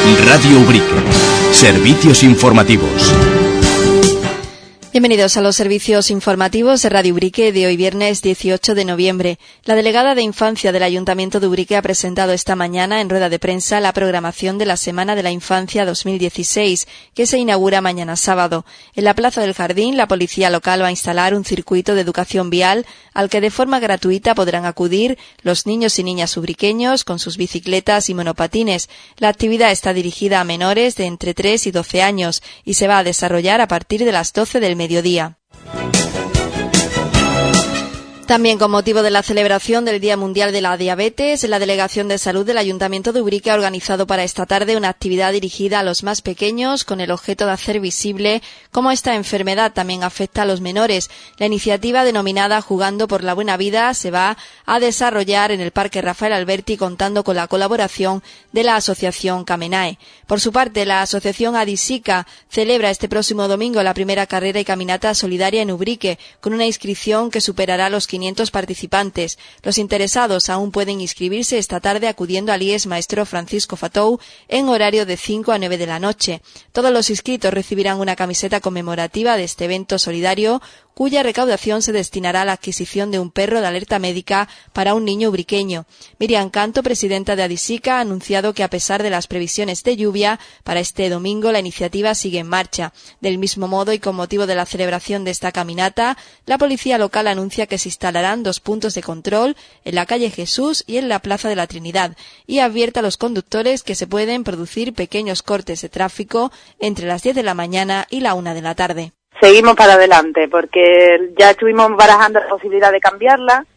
Radio Ubrique. Servicios informativos. Bienvenidos a los servicios informativos de Radio Ubrique de hoy viernes 18 de noviembre. La delegada de Infancia del Ayuntamiento de Ubrique ha presentado esta mañana en rueda de prensa la programación de la Semana de la Infancia 2016, que se inaugura mañana sábado. En la Plaza del Jardín, la policía local va a instalar un circuito de educación vial al que de forma gratuita podrán acudir los niños y niñas ubriqueños con sus bicicletas y monopatines. La actividad está dirigida a menores de entre 3 y 12 años y se va a desarrollar a partir de las 12 del mediodía. También con motivo de la celebración del Día Mundial de la Diabetes, la Delegación de Salud del Ayuntamiento de Ubrique ha organizado para esta tarde una actividad dirigida a los más pequeños con el objeto de hacer visible cómo esta enfermedad también afecta a los menores. La iniciativa denominada Jugando por la Buena Vida se va a desarrollar en el Parque Rafael Alberti contando con la colaboración de la Asociación Camenae. Por su parte, la Asociación Adisica celebra este próximo domingo la primera carrera y caminata solidaria en Ubrique con una inscripción que superará los 500 participantes. Los interesados aún pueden inscribirse esta tarde acudiendo al IES Maestro Francisco Fatou en horario de 5 a 9 de la noche. Todos los inscritos recibirán una camiseta conmemorativa de este evento solidario cuya recaudación se destinará a la adquisición de un perro de alerta médica para un niño ubriqueño. Miriam Canto, presidenta de Adisica, ha anunciado que a pesar de las previsiones de lluvia, para este domingo la iniciativa sigue en marcha. Del mismo modo y con motivo de la celebración de esta caminata, la policía local anuncia que se instalarán 2 puntos de control en la calle Jesús y en la Plaza de la Trinidad y advierte a los conductores que se pueden producir pequeños cortes de tráfico entre las 10 de la mañana y la 1 de la tarde. Seguimos para adelante porque ya estuvimos barajando la posibilidad de cambiarla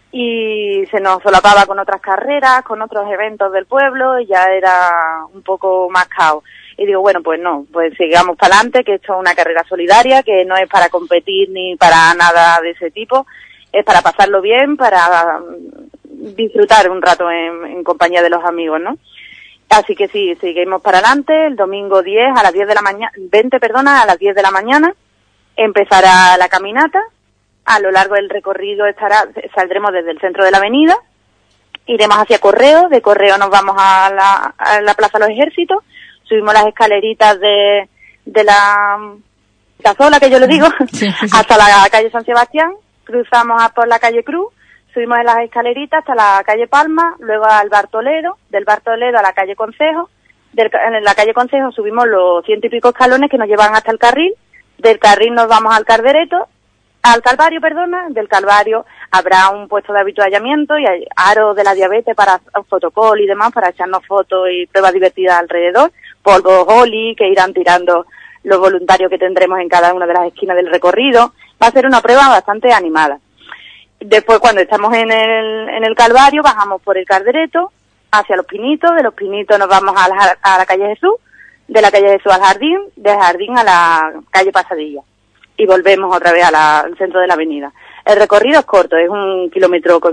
y se nos solapaba con otras carreras, con otros eventos del pueblo y ya era un poco más caos. Y digo, bueno, pues no, pues sigamos para adelante, que esto es una carrera solidaria, que no es para competir ni para nada de ese tipo, es para pasarlo bien, para disfrutar un rato en compañía de los amigos, ¿no? Así que sí, seguimos para adelante, el domingo 10 a las 10 de la mañana, 20, a las 10 de la mañana. Empezará la caminata, a lo largo del recorrido saldremos desde el centro de la avenida, iremos hacia Correo, de Correo nos vamos a la Plaza de los Ejércitos, subimos las escaleritas de la casola, que yo le digo, hasta la calle San Sebastián, cruzamos por la calle Cruz, subimos en las escaleritas hasta la calle Palma, luego al Bar Toledo, del Bar Toledo a la calle Concejo, en la calle Concejo subimos los 100 y pico escalones que nos llevan hasta el carril. Del carril nos vamos al Calvario, del Calvario habrá un puesto de avituallamiento y hay aros de la diabetes para fotocall y demás, para echarnos fotos y pruebas divertidas alrededor, polvos Oli que irán tirando los voluntarios que tendremos en cada una de las esquinas del recorrido. Va a ser una prueba bastante animada. Después, cuando estamos en el Calvario, bajamos por el Caldereto hacia Los Pinitos, de Los Pinitos nos vamos a la calle Jesús, de la calle Jesús al Jardín, del Jardín a la calle Pasadilla y volvemos otra vez al centro de la avenida. El recorrido es corto, es 1,7 kilómetros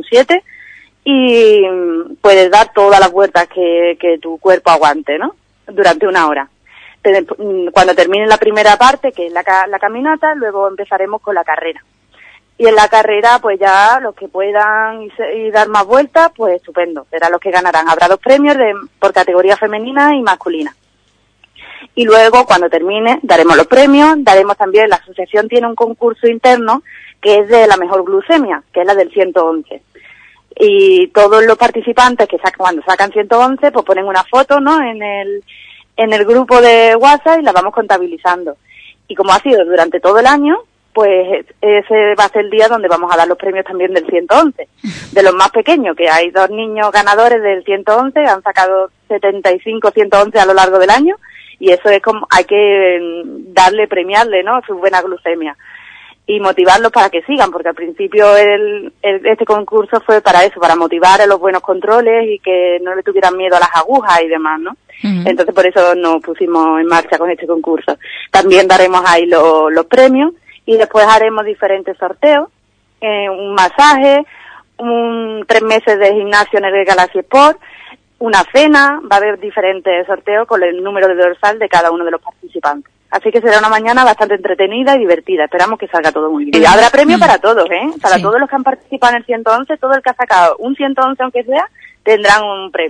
y puedes dar todas las vueltas que tu cuerpo aguante, ¿no? Durante 1 hora. Cuando termine la primera parte, que es la caminata, luego empezaremos con la carrera. Y en la carrera, pues ya los que puedan y dar más vueltas, pues estupendo, serán los que ganarán. Habrá 2 premios por categoría femenina y masculina. Y luego, cuando termine, daremos los premios, daremos también, la asociación tiene un concurso interno que es de la mejor glucemia, que es la del 111. Y todos los participantes cuando sacan 111, pues ponen una foto, ¿no?, en el grupo de WhatsApp y la vamos contabilizando. Y como ha sido durante todo el año, pues ese va a ser el día donde vamos a dar los premios también del 111. De los más pequeños, que hay 2 niños ganadores del 111, han sacado 75 111 a lo largo del año. Y eso es como, hay que premiarle, ¿no?, su buena glucemia. Y motivarlos para que sigan, porque al principio este concurso fue para eso, para motivar a los buenos controles y que no le tuvieran miedo a las agujas y demás, ¿no? Uh-huh. Entonces por eso nos pusimos en marcha con este concurso. También daremos ahí los premios y después haremos diferentes sorteos, un masaje, 3 meses de gimnasio en el Galaxy Sport, una cena, va a haber diferentes sorteos con el número de dorsal de cada uno de los participantes. Así que será una mañana bastante entretenida y divertida. Esperamos que salga todo muy bien. Y habrá premio para todos, Para todos los que han participado en el 111, todo el que ha sacado un 111 aunque sea, tendrán un premio.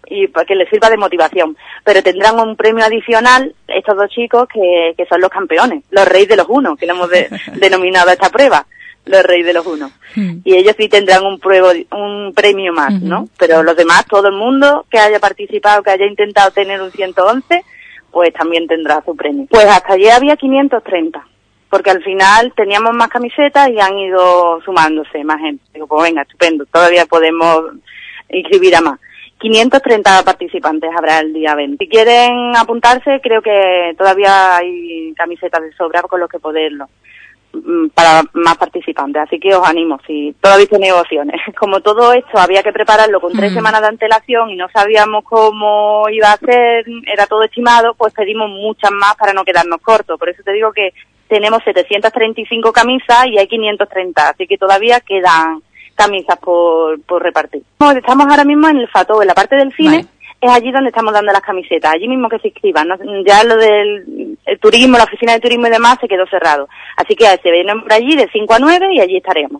y para que les sirva de motivación. Pero tendrán un premio adicional estos 2 chicos que son los campeones, los reyes de los unos, que le hemos denominado a esta prueba, los reyes de los unos. Y ellos sí tendrán un premio más, ¿no? Pero los demás, todo el mundo que haya participado, que haya intentado tener un 111, pues también tendrá su premio. Pues hasta ayer había 530. Porque al final teníamos más camisetas y han ido sumándose más gente. Digo, pues venga, estupendo, todavía podemos inscribir a más. 530 participantes habrá el día 20. Si quieren apuntarse, creo que todavía hay camisetas de sobra con los que poderlo, para más participantes. Así que os animo, si todavía tenéis opciones. Como todo esto había que prepararlo con 3 semanas de antelación y no sabíamos cómo iba a ser, era todo estimado, pues pedimos muchas más para no quedarnos cortos. Por eso te digo que tenemos 735 camisas y hay 530, así que todavía quedan camisas por repartir. Estamos ahora mismo en el FATO, en la parte del cine, vale. Es allí donde estamos dando las camisetas, allí mismo que se inscriban, ¿no? Ya lo del el turismo, la oficina de turismo y demás se quedó cerrado. Así que se vienen por allí de 5 a 9 y allí estaremos.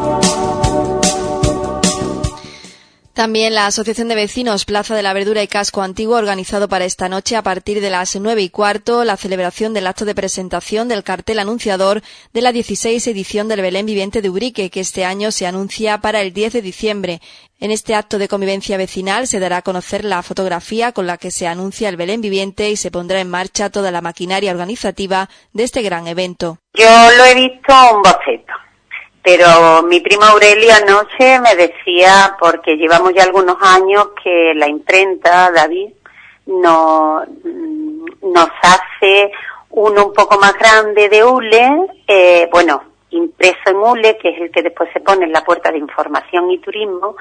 También la Asociación de Vecinos Plaza de la Verdura y Casco Antiguo ha organizado para esta noche, a partir de las 9:15, la celebración del acto de presentación del cartel anunciador de la 16 edición del Belén Viviente de Ubrique, que este año se anuncia para el 10 de diciembre. En este acto de convivencia vecinal se dará a conocer la fotografía con la que se anuncia el Belén Viviente y se pondrá en marcha toda la maquinaria organizativa de este gran evento. Yo lo he visto un boceto. Pero mi prima Aurelia anoche me decía, porque llevamos ya algunos años que la imprenta, David, nos hace uno un poco más grande de hule, impreso en hule, que es el que después se pone en la puerta de información y turismo,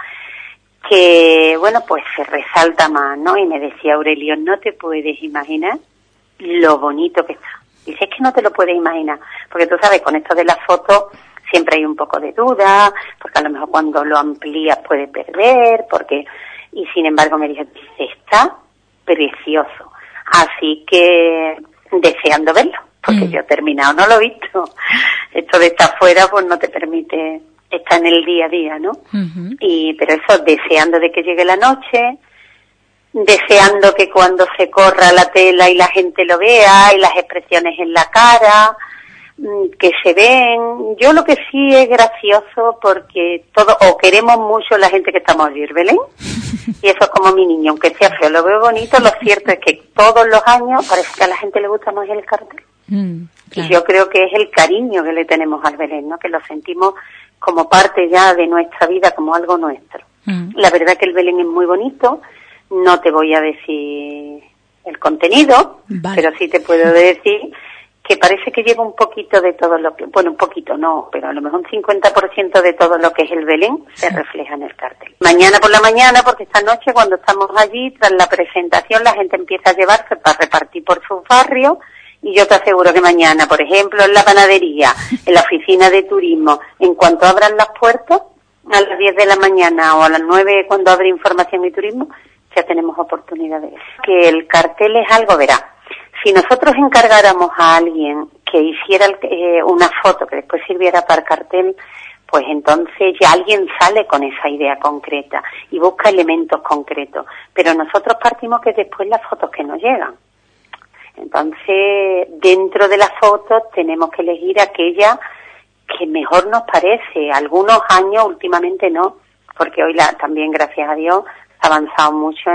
que, pues se resalta más, ¿no? Y me decía Aurelio, no te puedes imaginar lo bonito que está. Dice, es que no te lo puedes imaginar, porque tú sabes, con esto de las fotos, siempre hay un poco de duda, porque a lo mejor cuando lo amplías puede perder, y sin embargo me dice, está precioso. Así que deseando verlo, porque yo terminado no lo he visto. Esto de estar fuera pues no te permite estar en el día a día, ¿no? Pero eso, deseando de que llegue la noche, deseando que cuando se corra la tela y la gente lo vea, y las expresiones en la cara, que se ven. Yo lo que sí es gracioso porque queremos mucho la gente que estamos allí, Belén, y eso es como mi niño, aunque sea feo, lo veo bonito. Lo cierto es que todos los años parece que a la gente le gusta más el cartel. Claro. Y yo creo que es el cariño que le tenemos al Belén, ¿no? Que lo sentimos como parte ya de nuestra vida, como algo nuestro. La verdad que el Belén es muy bonito. No te voy a decir el contenido, vale, pero sí te puedo decir que parece que lleva un poquito de todo lo que, un poquito no, pero a lo mejor un 50% de todo lo que es el Belén se refleja en el cartel. Mañana por la mañana, porque esta noche cuando estamos allí, tras la presentación, la gente empieza a llevarse para repartir por sus barrios, y yo te aseguro que mañana, por ejemplo, en la panadería, en la oficina de turismo, en cuanto abran las puertas, a las 10 de la mañana o a las 9 cuando abre información y turismo, ya tenemos oportunidad de eso. Que el cartel es algo, verá. Si nosotros encargáramos a alguien que hiciera una foto que después sirviera para el cartel, pues entonces ya alguien sale con esa idea concreta y busca elementos concretos. Pero nosotros partimos que después las fotos que nos llegan. Entonces, dentro de las fotos tenemos que elegir aquella que mejor nos parece. Algunos años, últimamente no, porque hoy también, gracias a Dios, ha avanzado mucho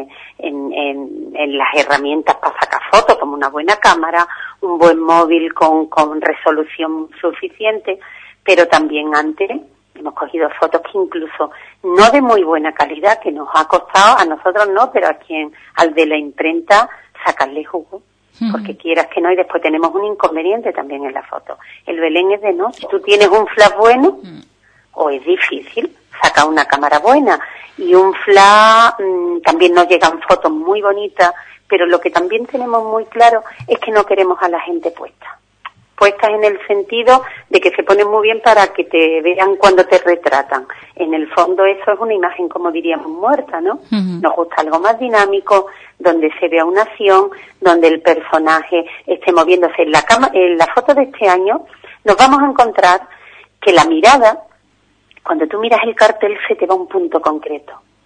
en las herramientas para sacar fotos, como una buena cámara, un buen móvil con resolución suficiente, pero también antes hemos cogido fotos que incluso no de muy buena calidad, que nos ha costado, a nosotros no, pero al de la imprenta, sacarle jugo, porque quieras que no, y después tenemos un inconveniente también en la foto. El Belén es de noche, tú tienes un flash bueno, o es difícil sacar una cámara buena, y un flash también nos llegan fotos muy bonitas, pero lo que también tenemos muy claro es que no queremos a la gente puestas en el sentido de que se ponen muy bien para que te vean cuando te retratan. En el fondo eso es una imagen, como diríamos, muerta, ¿no? Nos gusta algo más dinámico, donde se vea una acción, donde el personaje esté moviéndose. En la foto de este año nos vamos a encontrar que la mirada, cuando tú miras el cartel, se te va a un punto concreto,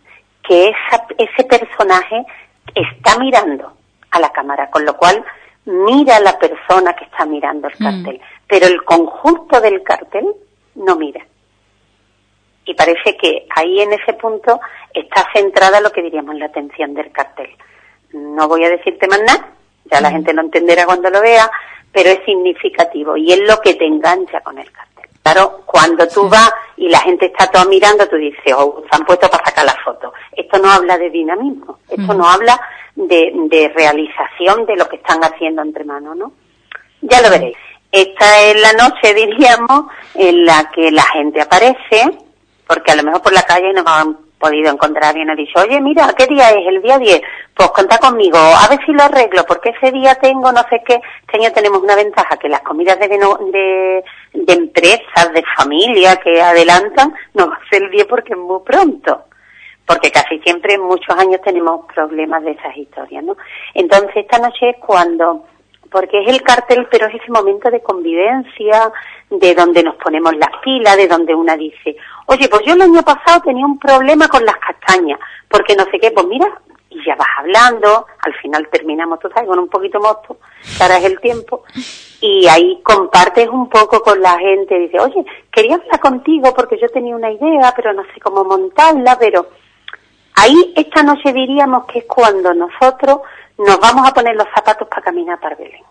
que ese personaje está mirando a la cámara, con lo cual mira a la persona que está mirando el cartel, pero el conjunto del cartel no mira. Y parece que ahí en ese punto está centrada lo que diríamos la atención del cartel. No voy a decirte más nada, ya la gente lo entenderá cuando lo vea, pero es significativo y es lo que te engancha con el cartel. Claro, cuando tú vas y la gente está toda mirando, tú dices, oh, se han puesto para sacar la foto. Esto no habla de dinamismo, esto no habla de realización de lo que están haciendo entre manos, ¿no? Ya lo veréis. Esta es la noche, diríamos, en la que la gente aparece, porque a lo mejor por la calle no han podido encontrar, alguien ha dicho, oye, mira, ¿qué día es? El día 10. Pues contá conmigo, a ver si lo arreglo, porque ese día tengo no sé qué. Este año tenemos una ventaja, que las comidas de empresas, de familia que adelantan, no va a ser el 10 porque es muy pronto. Porque casi siempre, en muchos años, tenemos problemas de esas historias, ¿no? Entonces, esta noche es cuando, porque es el cartel, pero es ese momento de convivencia, de donde nos ponemos las pilas, de donde una dice, oye, pues yo el año pasado tenía un problema con las castañas, porque no sé qué, pues mira, y ya vas hablando, al final terminamos, tú sabes, con un poquito mosto, que ahora es el tiempo, y ahí compartes un poco con la gente, dice, oye, quería hablar contigo porque yo tenía una idea, pero no sé cómo montarla, pero ahí esta noche diríamos que es cuando nosotros nos vamos a poner los zapatos para caminar para Belén.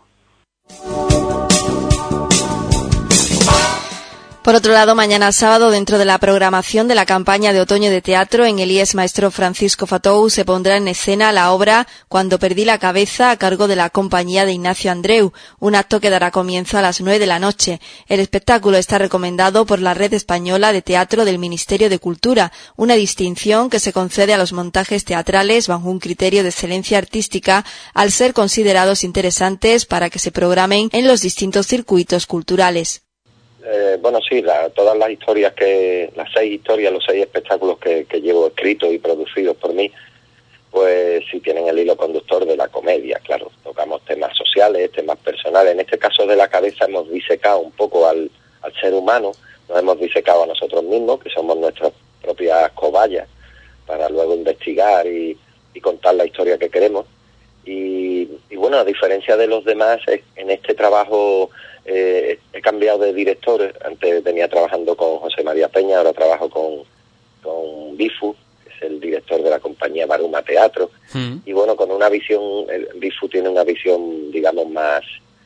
Por otro lado, mañana sábado, dentro de la programación de la campaña de otoño de teatro, en el IES Maestro Francisco Fatou se pondrá en escena la obra Cuando perdí la cabeza, a cargo de la compañía de Ignacio Andreu, un acto que dará comienzo a las 9 de la noche. El espectáculo está recomendado por la Red Española de Teatro del Ministerio de Cultura, una distinción que se concede a los montajes teatrales bajo un criterio de excelencia artística al ser considerados interesantes para que se programen en los distintos circuitos culturales. Bueno, sí, todas las historias las 6 historias, los 6 espectáculos que llevo escritos y producidos por mí, pues sí tienen el hilo conductor de la comedia, claro. Tocamos temas sociales, temas personales. En este caso de la cabeza hemos disecado un poco al ser humano, nos hemos disecado a nosotros mismos, que somos nuestras propias cobayas, para luego investigar y contar la historia que queremos. Y bueno, a diferencia de los demás, en este trabajo he cambiado de director. Antes venía trabajando con José María Peña, ahora trabajo con Bifu, que es el director de la compañía Baruma Teatro. Y bueno, con una visión, Bifu tiene una visión, digamos, más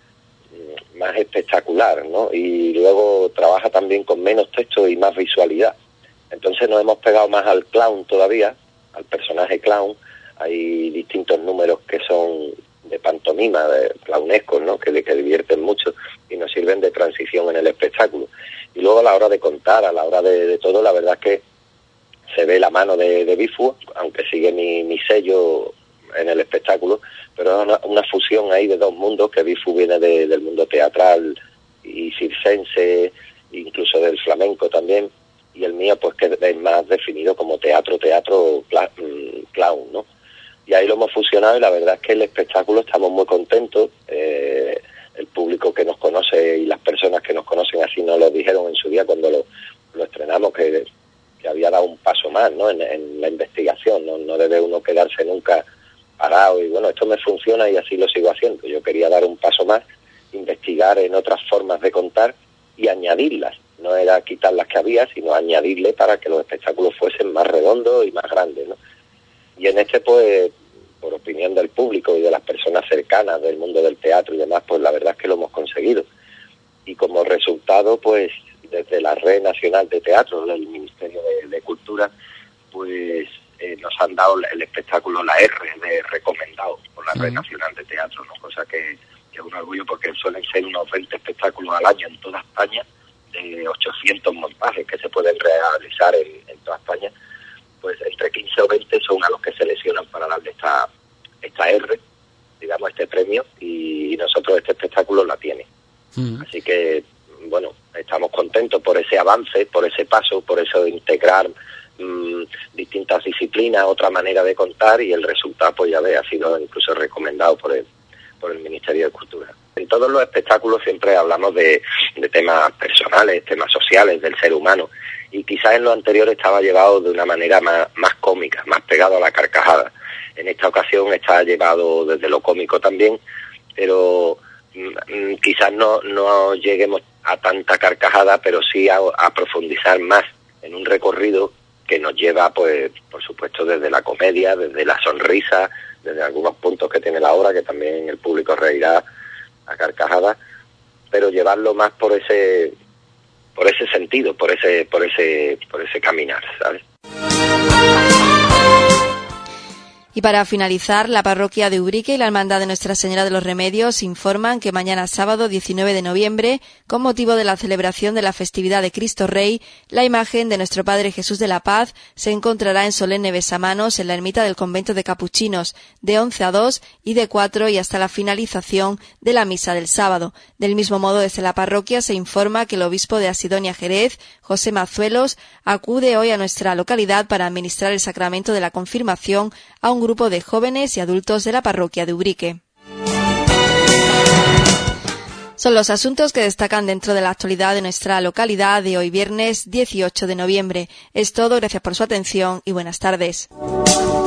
espectacular, ¿no? Y luego trabaja también con menos texto y más visualidad. Entonces nos hemos pegado más al clown todavía, al personaje clown. Hay distintos números que son de pantomima, de clownescos, ¿no? Que divierten mucho y nos sirven de transición en el espectáculo. Y luego a la hora de contar, a la hora de todo, la verdad es que se ve la mano de Bifu, aunque sigue mi sello en el espectáculo, pero es una fusión ahí de dos mundos, que Bifu viene del mundo teatral y circense, incluso del flamenco también, y el mío pues que es más definido como teatro clown, ¿no? Y ahí lo hemos fusionado y la verdad es que el espectáculo estamos muy contentos. El público que nos conoce y las personas que nos conocen así nos lo dijeron en su día cuando lo estrenamos, que había dado un paso más, ¿no? en la investigación. No debe uno quedarse nunca parado y bueno, esto me funciona y así lo sigo haciendo. Yo quería dar un paso más, investigar en otras formas de contar y añadirlas. No era quitar las que había, sino añadirle para que los espectáculos fuesen más redondos y más grandes, ¿no? Y en este, pues, por opinión del público y de las personas cercanas del mundo del teatro y demás, pues la verdad es que lo hemos conseguido. Y como resultado, pues, desde la Red Nacional de Teatro, del Ministerio de Cultura, pues nos han dado el espectáculo, la R de recomendado por la Red Nacional de Teatro, ¿no? Cosa que es un orgullo porque suelen ser unos 20 espectáculos al año en toda España, de 800 montajes que se pueden realizar en toda España. Pues entre 15 o 20 son a los que seleccionan para darle esta R, digamos, este premio, y nosotros este espectáculo la tiene. Así que, bueno, estamos contentos por ese avance, por ese paso, por eso de integrar distintas disciplinas, otra manera de contar, y el resultado, pues ya ve, ha sido incluso recomendado por el Ministerio de Cultura. En todos los espectáculos siempre hablamos de temas personales, temas sociales del ser humano, y quizás en lo anterior estaba llevado de una manera más cómica, más pegado a la carcajada. En esta ocasión está llevado desde lo cómico también, pero quizás no lleguemos a tanta carcajada, pero sí a profundizar más en un recorrido que nos lleva, pues, por supuesto, desde la comedia, desde la sonrisa, desde algunos puntos que tiene la obra, que también el público reirá a carcajadas, pero llevarlo más por ese sentido, por ese caminar, ¿sabes? Y para finalizar, la parroquia de Ubrique y la Hermandad de Nuestra Señora de los Remedios informan que mañana sábado 19 de noviembre, con motivo de la celebración de la festividad de Cristo Rey, la imagen de nuestro Padre Jesús de la Paz se encontrará en solemne besamanos en la ermita del convento de Capuchinos, de 11 a 2 y de 4 y hasta la finalización de la misa del sábado. Del mismo modo, desde la parroquia se informa que el obispo de Asidonia Jerez, José Mazuelos, acude hoy a nuestra localidad para administrar el sacramento de la confirmación a un grupo de jóvenes y adultos de la parroquia de Ubrique. Son los asuntos que destacan dentro de la actualidad de nuestra localidad de hoy viernes 18 de noviembre. Es todo, gracias por su atención y buenas tardes.